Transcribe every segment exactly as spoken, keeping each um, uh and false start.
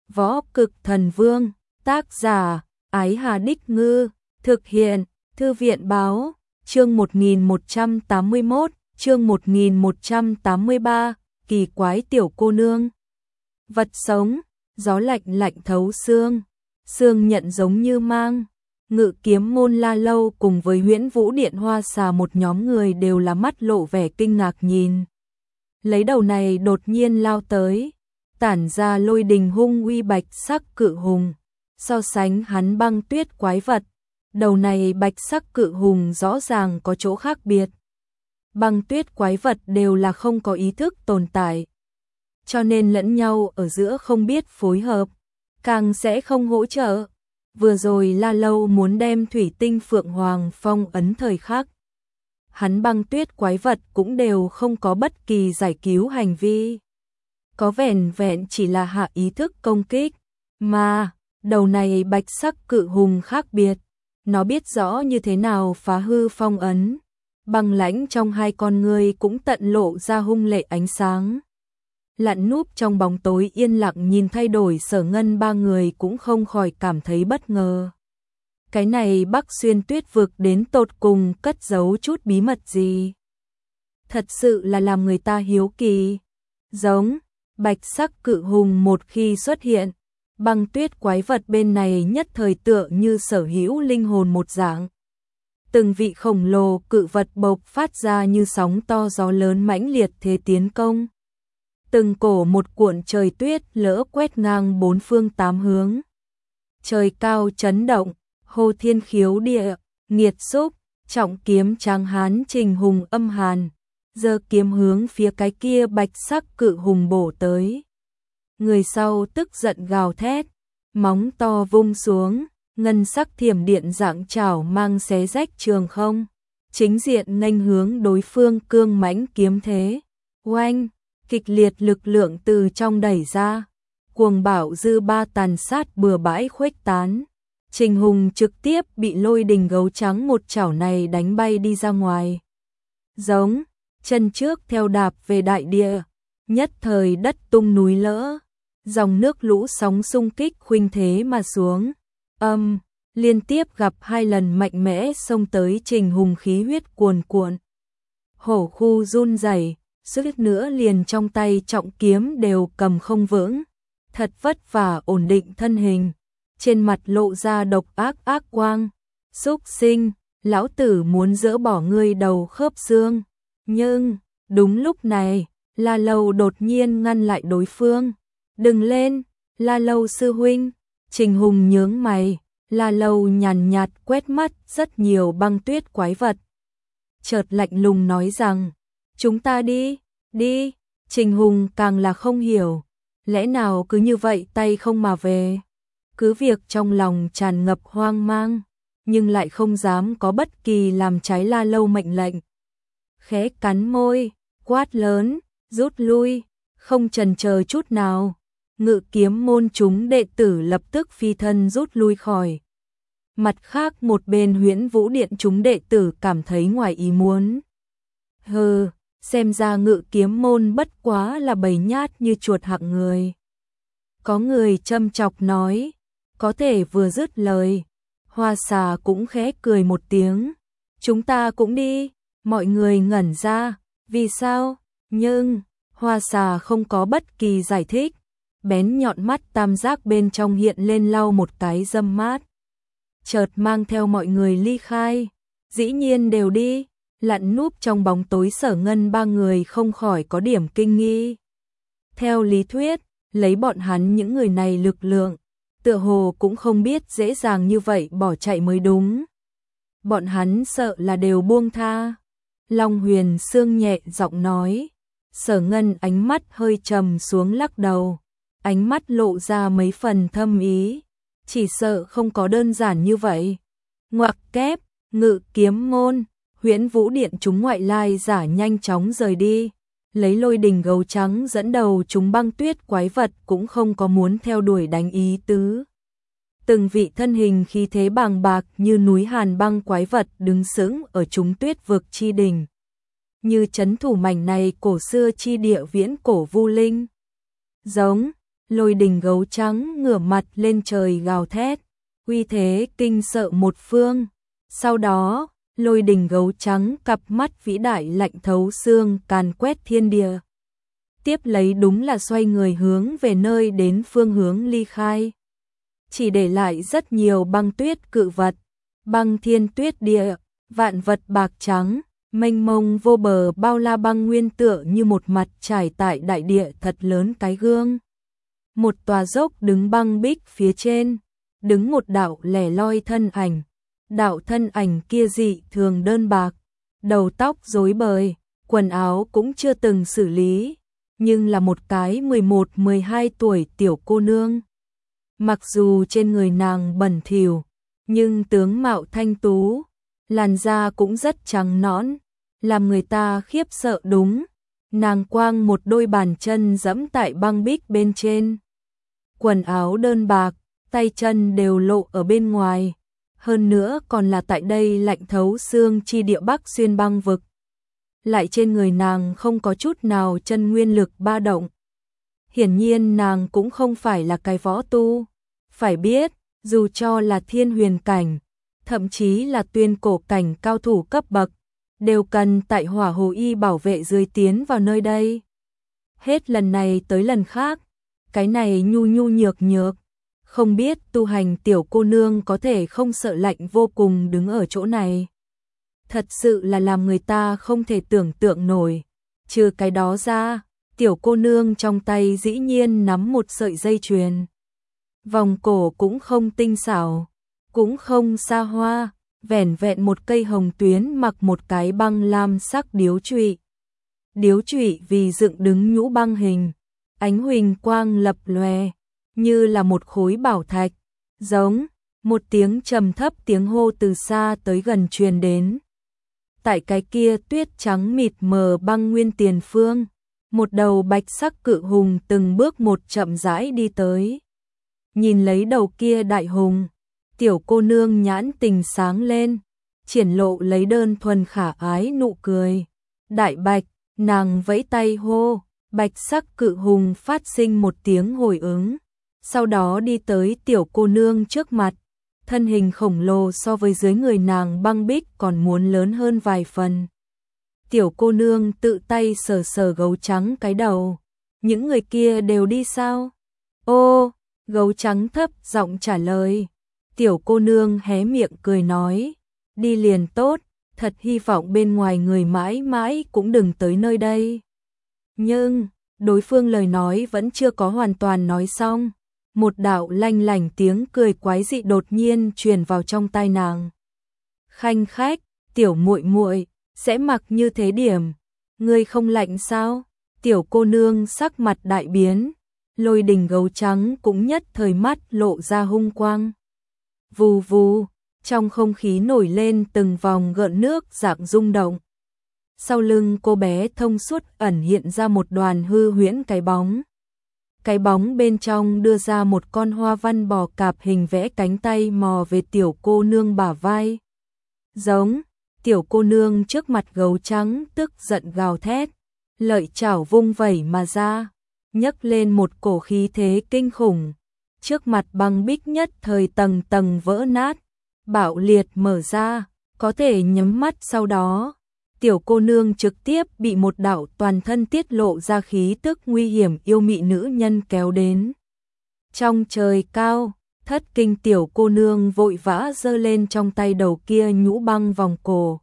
Võ Cực Thần Vương, tác giả, Ái Hà Đích Ngư, thực hiện, Thư viện Báo, chương một nghìn một trăm tám mươi mốt, chương một nghìn một trăm tám mươi ba, kỳ quái tiểu cô nương. Vật sống, gió lạnh lạnh thấu xương, xương nhận giống như mang. Ngự kiếm môn La Lâu cùng với Huyễn Vũ Điện Hoa Xà một nhóm người đều là mắt lộ vẻ kinh ngạc nhìn. Lấy đầu này đột nhiên lao tới, tản ra lôi đình hung uy bạch sắc cự hùng. So sánh hắn băng tuyết quái vật, đầu này bạch sắc cự hùng rõ ràng có chỗ khác biệt. Băng tuyết quái vật đều là không có ý thức tồn tại, cho nên lẫn nhau ở giữa không biết phối hợp, càng sẽ không hỗ trợ. Vừa rồi La Lâu muốn đem thủy tinh Phượng Hoàng phong ấn thời khắc, hắn băng tuyết quái vật cũng đều không có bất kỳ giải cứu hành vi. Có vẻn vẹn chỉ là hạ ý thức công kích, mà đầu này bạch sắc cự hùng khác biệt, nó biết rõ như thế nào phá hư phong ấn. Băng lãnh trong hai con ngươi cũng tận lộ ra hung lệ ánh sáng. Lặn núp trong bóng tối yên lặng nhìn thay đổi Sở Ngân ba người cũng không khỏi cảm thấy bất ngờ. Cái này Bắc Xuyên Tuyết vực đến tột cùng cất giấu chút bí mật gì? Thật sự là làm người ta hiếu kỳ. Giống, bạch sắc cự hùng một khi xuất hiện, băng tuyết quái vật bên này nhất thời tựa như sở hữu linh hồn một dạng. Từng vị khổng lồ cự vật bộc phát ra như sóng to gió lớn mãnh liệt thế tiến công. Từng cổ một cuộn trời tuyết lỡ quét ngang bốn phương tám hướng. Trời cao chấn động, hô thiên khiếu địa, nghiệt xúc, trọng kiếm tráng hán Trình Hùng âm hàn, giơ kiếm hướng phía cái kia bạch sắc cự hùng bổ tới. Người sau tức giận gào thét, móng to vung xuống, ngân sắc thiểm điện dạng chảo mang xé rách trường không, chính diện nghênh hướng đối phương cương mãnh kiếm thế. Oanh, kịch liệt lực lượng từ trong đẩy ra, cuồng bạo dư ba tàn sát bừa bãi khuếch tán. Trình Hùng trực tiếp bị lôi đình gấu trắng một chảo này đánh bay đi ra ngoài. Giống, chân trước theo đạp về đại địa, nhất thời đất tung núi lỡ, dòng nước lũ sóng xung kích khuynh thế mà xuống. Âm, liên tiếp gặp hai lần mạnh mẽ xông tới Trình Hùng khí huyết cuồn cuộn. Hổ khu run rẩy, suýt nữa liền trong tay trọng kiếm đều cầm không vững, thật vất vả ổn định thân hình, trên mặt lộ ra độc ác ác quang. Xúc sinh, lão tử muốn dỡ bỏ ngươi đầu khớp xương. Nhưng, đúng lúc này, La Lâu đột nhiên ngăn lại đối phương. Đừng lên, La Lâu sư huynh. Trình Hùng nhướng mày, La Lâu nhàn nhạt quét mắt rất nhiều băng tuyết quái vật. Chợt lạnh lùng nói rằng, chúng ta đi, đi. Trình Hùng càng là không hiểu, lẽ nào cứ như vậy tay không mà về. Cứ việc trong lòng tràn ngập hoang mang, nhưng lại không dám có bất kỳ làm trái La Lâu mệnh lệnh. Khẽ cắn môi, quát lớn, rút lui, không chần chờ chút nào. Ngự kiếm môn chúng đệ tử lập tức phi thân rút lui khỏi. Mặt khác một bên Huyễn Vũ Điện chúng đệ tử cảm thấy ngoài ý muốn. Hừ, xem ra ngự kiếm môn bất quá là bầy nhát như chuột hạng người. Có người châm chọc nói, có thể vừa dứt lời, Hoa Xà cũng khẽ cười một tiếng. Chúng ta cũng đi, mọi người ngẩn ra, vì sao? Nhưng, Hoa Xà không có bất kỳ giải thích. Bén nhọn mắt tam giác bên trong hiện lên lau một cái dâm mát. Chợt mang theo mọi người ly khai. Dĩ nhiên đều đi. Lặn núp trong bóng tối Sở Ngân ba người không khỏi có điểm kinh nghi. Theo lý thuyết, lấy bọn hắn những người này lực lượng, tựa hồ cũng không biết dễ dàng như vậy bỏ chạy mới đúng. Bọn hắn sợ là đều buông tha. Long Huyền Sương nhẹ giọng nói. Sở Ngân ánh mắt hơi trầm xuống lắc đầu. Ánh mắt lộ ra mấy phần thâm ý, chỉ sợ không có đơn giản như vậy. Ngoặc kép, ngự kiếm môn, Huyễn Vũ Điện chúng ngoại lai giả nhanh chóng rời đi, lấy lôi đình gấu trắng dẫn đầu chúng băng tuyết quái vật cũng không có muốn theo đuổi đánh ý tứ. Từng vị thân hình khí thế bàng bạc như núi hàn băng quái vật đứng sững ở chúng tuyết vực chi đỉnh. Như trấn thủ mảnh này cổ xưa chi địa viễn cổ vu linh. Giống, Lôi Đình gấu trắng ngửa mặt lên trời gào thét, uy thế kinh sợ một phương. Sau đó, Lôi Đình gấu trắng cặp mắt vĩ đại lạnh thấu xương càn quét thiên địa. Tiếp lấy đúng là xoay người hướng về nơi đến phương hướng ly khai. Chỉ để lại rất nhiều băng tuyết cự vật, băng thiên tuyết địa, vạn vật bạc trắng, mênh mông vô bờ bao la băng nguyên tựa như một mặt trải tại đại địa thật lớn cái gương. Một tòa dốc đứng băng bích phía trên, đứng một đạo lẻ loi thân ảnh. Đạo thân ảnh kia dị thường đơn bạc, đầu tóc rối bời, quần áo cũng chưa từng xử lý, nhưng là một cái mười một mười hai tuổi tiểu cô nương. Mặc dù trên người nàng bẩn thỉu, nhưng tướng mạo thanh tú, làn da cũng rất trắng nõn, làm người ta khiếp sợ đúng. Nàng quang một đôi bàn chân dẫm tại băng bích bên trên. Quần áo đơn bạc, tay chân đều lộ ở bên ngoài. Hơn nữa còn là tại đây lạnh thấu xương chi địa Bắc xuyên băng vực. Lại trên người nàng không có chút nào chân nguyên lực ba động. Hiển nhiên nàng cũng không phải là cái võ tu. Phải biết, dù cho là thiên huyền cảnh, thậm chí là tuyên cổ cảnh cao thủ cấp bậc, đều cần tại hỏa hồ y bảo vệ dưới tiến vào nơi đây. Hết lần này tới lần khác, cái này nhu nhu nhược nhược. Không biết tu hành tiểu cô nương có thể không sợ lạnh vô cùng đứng ở chỗ này. Thật sự là làm người ta không thể tưởng tượng nổi. Trừ cái đó ra, tiểu cô nương trong tay dĩ nhiên nắm một sợi dây chuyền. Vòng cổ cũng không tinh xảo, cũng không xa hoa, vẻn vẹn một cây hồng tuyến mặc một cái băng lam sắc điếu trụy. Điếu trụy vì dựng đứng nhũ băng hình, ánh huỳnh quang lập lòe, như là một khối bảo thạch, giống một tiếng trầm thấp tiếng hô từ xa tới gần truyền đến. Tại cái kia tuyết trắng mịt mờ băng nguyên tiền phương, một đầu bạch sắc cự hùng từng bước một chậm rãi đi tới. Nhìn lấy đầu kia đại hùng, tiểu cô nương nhãn tình sáng lên, triển lộ lấy đơn thuần khả ái nụ cười. Đại bạch, nàng vẫy tay hô, bạch sắc cự hùng phát sinh một tiếng hồi ứng. Sau đó đi tới tiểu cô nương trước mặt, thân hình khổng lồ so với dưới người nàng băng bích còn muốn lớn hơn vài phần. Tiểu cô nương tự tay sờ sờ gấu trắng cái đầu. Những người kia đều đi sao? Ô, gấu trắng thấp giọng trả lời. Tiểu cô nương hé miệng cười nói, đi liền tốt, thật hy vọng bên ngoài người mãi mãi cũng đừng tới nơi đây. Nhưng, đối phương lời nói vẫn chưa có hoàn toàn nói xong. Một đạo lanh lảnh tiếng cười quái dị đột nhiên truyền vào trong tai nàng. Khanh khách, tiểu muội muội, sẽ mặc như thế điểm, ngươi không lạnh sao? Tiểu cô nương sắc mặt đại biến, Lôi Đình gấu trắng cũng nhất thời mắt lộ ra hung quang. Vù vù, trong không khí nổi lên từng vòng gợn nước dạng rung động. Sau lưng cô bé thông suốt ẩn hiện ra một đoàn hư huyễn cái bóng. Cái bóng bên trong đưa ra một con hoa văn bò cạp hình vẽ cánh tay mò về tiểu cô nương bả vai. Giống, tiểu cô nương trước mặt gấu trắng tức giận gào thét, lợi chảo vung vẩy mà ra, nhấc lên một cổ khí thế kinh khủng. Trước mặt băng bích nhất thời tầng tầng vỡ nát, bạo liệt mở ra, có thể nhắm mắt sau đó. Tiểu cô nương trực tiếp bị một đạo toàn thân tiết lộ ra khí tức nguy hiểm yêu mị nữ nhân kéo đến. Trong trời cao, thất kinh tiểu cô nương vội vã giơ lên trong tay đầu kia nhũ băng vòng cổ.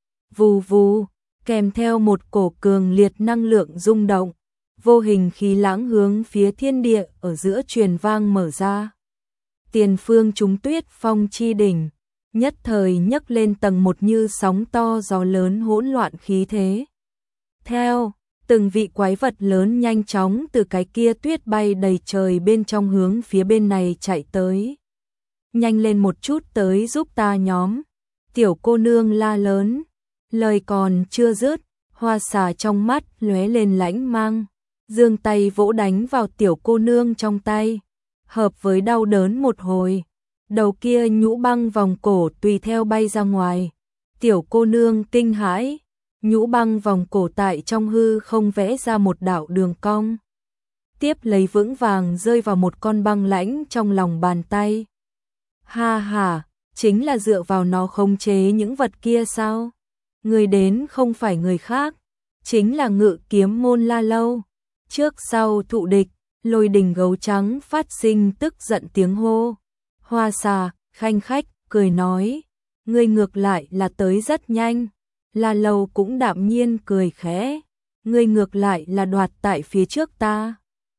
Vù vù, kèm theo một cổ cường liệt năng lượng rung động, vô hình khí lãng hướng phía thiên địa ở giữa truyền vang mở ra. Tiền phương chúng tuyết phong chi đỉnh, nhất thời nhấc lên tầng một như sóng to gió lớn hỗn loạn khí thế. Theo, từng vị quái vật lớn nhanh chóng từ cái kia tuyết bay đầy trời bên trong hướng phía bên này chạy tới. Nhanh lên một chút tới giúp ta nhóm. Tiểu cô nương la lớn, lời còn chưa dứt, hoa xà trong mắt lóe lên lãnh mang, giương tay vỗ đánh vào tiểu cô nương trong tay, hợp với đau đớn một hồi. Đầu kia nhũ băng vòng cổ tùy theo bay ra ngoài. Tiểu cô nương kinh hãi, nhũ băng vòng cổ tại trong hư không vẽ ra một đạo đường cong. tiếp lấy vững vàng rơi vào một con băng lãnh trong lòng bàn tay. Ha ha, chính là dựa vào nó khống chế những vật kia sao? Người đến không phải người khác, chính là Ngự Kiếm môn La Lâu. Trước sau thụ địch, Lôi Đình gấu trắng phát sinh tức giận tiếng hô. Hoa Xà khanh khách cười nói, ngươi ngược lại là tới rất nhanh. La Lâu cũng đạm nhiên cười khẽ, ngươi ngược lại là đoạt tại phía trước ta.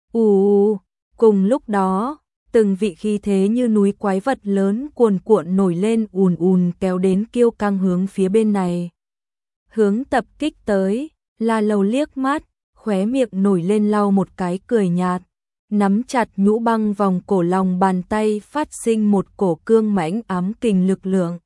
Ù, cùng lúc đó, từng vị khí thế như núi quái vật lớn cuồn cuộn nổi lên ùn ùn kéo đến kiêu căng hướng phía bên này. Hướng tập kích tới, La Lâu liếc mắt, khóe miệng nổi lên lau một cái cười nhạt, nắm chặt nhũ băng vòng cổ lòng bàn tay phát sinh một cổ cương mãnh ám kình lực lượng.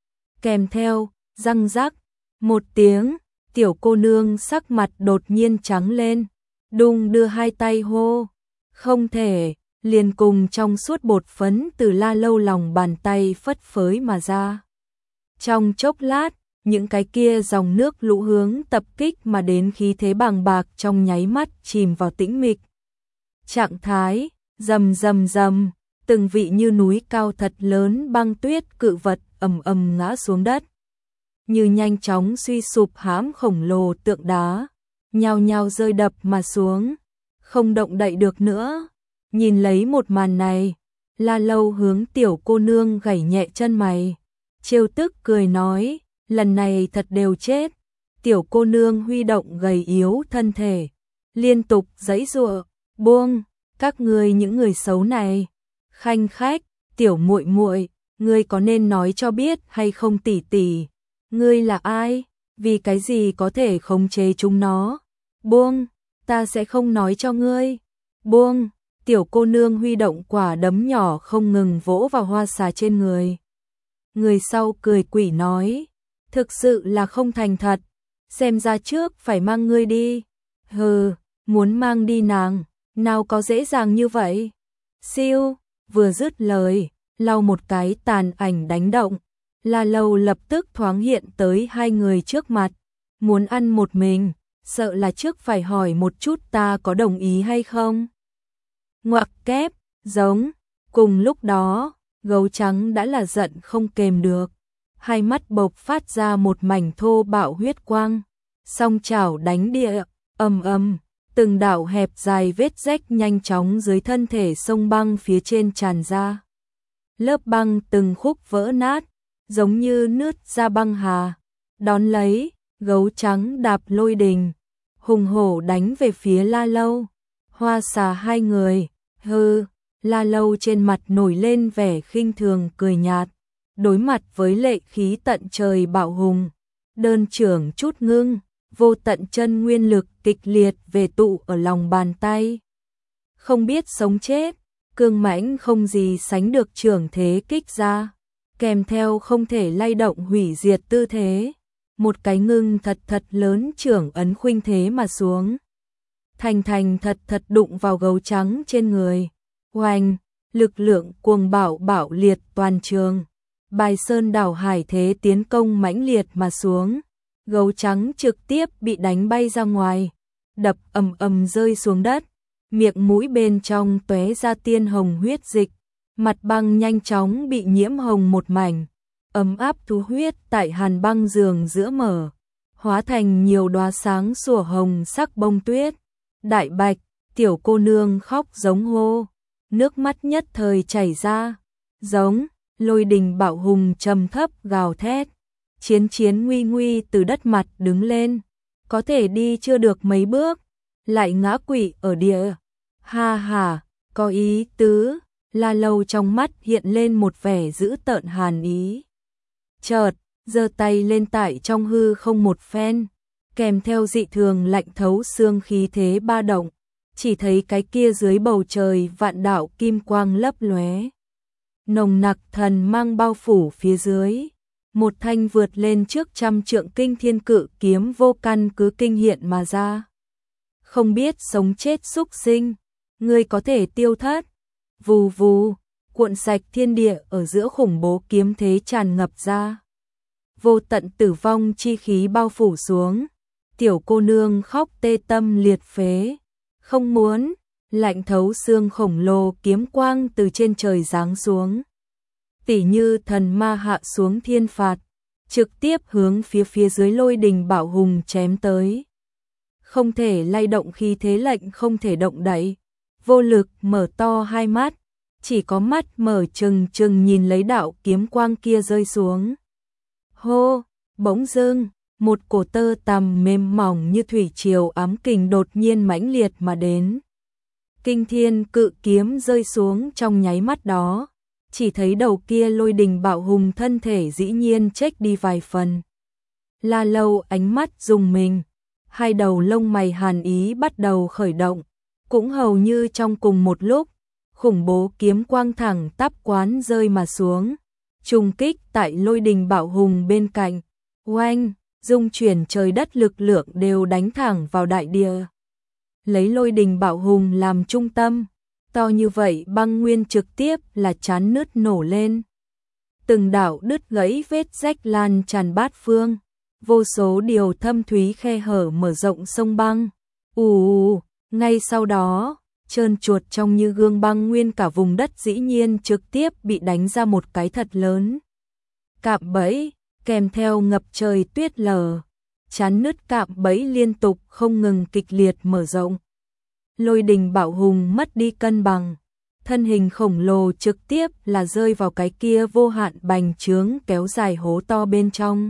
Kèm theo, răng rắc, một tiếng, tiểu cô nương sắc mặt đột nhiên trắng lên, đung đưa hai tay hô, không thể, liền cùng trong suốt bột phấn từ La Lâu lòng bàn tay phất phới mà ra. Trong chốc lát, những cái kia dòng nước lũ hướng tập kích mà đến khí thế bàng bạc trong nháy mắt chìm vào tĩnh mịch. Trạng thái, rầm rầm rầm, từng vị như núi cao thật lớn băng tuyết cự vật ầm ầm ngã xuống đất. Như nhanh chóng suy sụp hãm khổng lồ tượng đá, nhao nhao rơi đập mà xuống, không động đậy được nữa. Nhìn lấy một màn này, La Lâu hướng tiểu cô nương gảy nhẹ chân mày, trêu tức cười nói, lần này thật đều chết. Tiểu cô nương huy động gầy yếu thân thể, liên tục giãy giụa, buông, các ngươi những người xấu này. Khanh khách, tiểu muội muội, ngươi có nên nói cho biết hay không tỷ tỷ, ngươi là ai, vì cái gì có thể khống chế chúng nó? Buông, ta sẽ không nói cho ngươi. Buông, tiểu cô nương huy động quả đấm nhỏ không ngừng vỗ vào Hoa Xà trên người. Người sau cười quỷ nói, thực sự là không thành thật, xem ra trước phải mang ngươi đi. Hừ, muốn mang đi nàng, nào có dễ dàng như vậy. Siêu, vừa dứt lời, lau một cái tàn ảnh đánh động, La Lâu lập tức thoáng hiện tới hai người trước mặt, muốn ăn một mình, sợ là trước phải hỏi một chút ta có đồng ý hay không. Ngoặc kép, giống, cùng lúc đó, gấu trắng đã là giận không kềm được, hai mắt bộc phát ra một mảnh thô bạo huyết quang, song chảo đánh địa, ầm ầm, từng đạo hẹp dài vết rách nhanh chóng dưới thân thể sông băng phía trên tràn ra. Lớp băng từng khúc vỡ nát, giống như nứt ra băng hà. Đón lấy, gấu trắng đạp Lôi Đình, hùng hổ đánh về phía La Lâu. Hoa Xà hai người, hừ, La Lâu trên mặt nổi lên vẻ khinh thường cười nhạt, đối mặt với lệ khí tận trời bạo hùng, đơn trưởng chút ngưng, vô tận chân nguyên lực kịch liệt về tụ ở lòng bàn tay. Không biết sống chết, cương mãnh không gì sánh được trưởng thế kích ra, kèm theo không thể lay động hủy diệt tư thế, một cái ngưng thật thật lớn trưởng ấn khuynh thế mà xuống. Thành thành thật thật đụng vào gấu trắng trên người. Oanh, lực lượng cuồng bạo bạo liệt toàn trường. Bài sơn đảo hải thế tiến công mãnh liệt mà xuống. Gấu trắng trực tiếp bị đánh bay ra ngoài, đập ầm ầm rơi xuống đất, miệng mũi bên trong tóe ra tiên hồng huyết dịch, mặt băng nhanh chóng bị nhiễm hồng một mảnh, ấm áp thú huyết tại hàn băng giường giữa mở, hóa thành nhiều đóa sáng sủa hồng sắc bông tuyết. Đại Bạch, tiểu cô nương khóc giống hô, nước mắt nhất thời chảy ra, giống, Lôi Đình bạo hùng trầm thấp gào thét. Chiến chiến nguy nguy từ đất mặt đứng lên, có thể đi chưa được mấy bước, lại ngã quỵ ở địa. Ha ha, có ý tứ, La Lâu trong mắt hiện lên một vẻ dữ tợn hàn ý. Chợt, giơ tay lên tại trong hư không một phen, kèm theo dị thường lạnh thấu xương khí thế ba động, chỉ thấy cái kia dưới bầu trời vạn đạo kim quang lấp lóe. Nồng nặc thần mang bao phủ phía dưới. Một thanh vượt lên trước trăm trượng kinh thiên cự kiếm vô căn cứ kinh hiện mà ra. Không biết sống chết xúc sinh, ngươi có thể tiêu thất. Vù vù, cuộn sạch thiên địa ở giữa khủng bố kiếm thế tràn ngập ra. Vô tận tử vong chi khí bao phủ xuống. Tiểu cô nương khóc tê tâm liệt phế. Không muốn, lạnh thấu xương khổng lồ kiếm quang từ trên trời giáng xuống. Tỉ như thần ma hạ xuống thiên phạt, trực tiếp hướng phía phía dưới Lôi Đình Bảo Hùng chém tới. Không thể lay động khi thế lệnh không thể động đậy, vô lực mở to hai mắt, chỉ có mắt mở trừng trừng nhìn lấy đạo kiếm quang kia rơi xuống. Hô, bỗng dưng, một cổ tơ tằm mềm mỏng như thủy triều ám kình đột nhiên mãnh liệt mà đến. Kinh thiên cự kiếm rơi xuống trong nháy mắt đó, chỉ thấy đầu kia Lôi Đình Bảo Hùng thân thể dĩ nhiên chếch đi vài phần. La Lâu ánh mắt rùng mình, hai đầu lông mày hàn ý bắt đầu khởi động, cũng hầu như trong cùng một lúc, khủng bố kiếm quang thẳng tắp quán rơi mà xuống, trùng kích tại Lôi Đình Bảo Hùng bên cạnh, oanh, dung chuyển trời đất lực lượng đều đánh thẳng vào đại địa. Lấy Lôi Đình Bảo Hùng làm trung tâm, to như vậy băng nguyên trực tiếp là chán nứt nổ lên. Từng đạo đứt gãy vết rách lan tràn bát phương, vô số điều thâm thúy khe hở mở rộng sông băng. Ù, ngay sau đó, trơn chuột trong như gương băng nguyên cả vùng đất dĩ nhiên trực tiếp bị đánh ra một cái thật lớn. Cạm bẫy, kèm theo ngập trời tuyết lở, chán nứt cạm bẫy liên tục không ngừng kịch liệt mở rộng. Lôi Đình Bảo Hùng mất đi cân bằng, thân hình khổng lồ trực tiếp là rơi vào cái kia vô hạn bành trướng kéo dài hố to bên trong.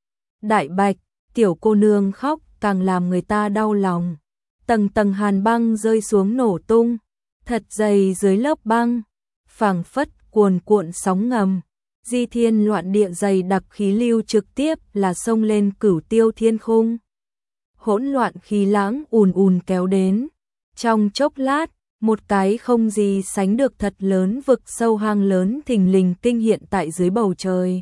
Đại Bạch, tiểu cô nương khóc càng làm người ta đau lòng. Tầng tầng hàn băng rơi xuống nổ tung, thật dày dưới lớp băng, phảng phất cuồn cuộn sóng ngầm. Di thiên loạn địa dày đặc khí lưu trực tiếp là xông lên cửu tiêu thiên khung. Hỗn loạn khí lãng ùn ùn kéo đến. Trong chốc lát, một cái không gì sánh được thật lớn vực sâu hang lớn thình lình kinh hiện tại dưới bầu trời.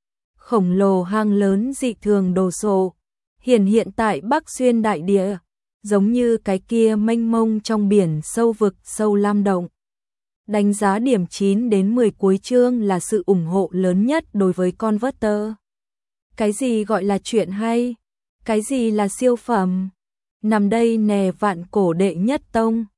Khổng lồ hang lớn dị thường đồ sộ, hiển hiện tại Bắc Xuyên đại địa, giống như cái kia mênh mông trong biển sâu vực sâu lam động. Đánh giá điểm chín đến mười cuối chương là sự ủng hộ lớn nhất đối với Converter. Cái gì gọi là chuyện hay? Cái gì là siêu phẩm? Nằm đây nè vạn cổ đệ nhất tông.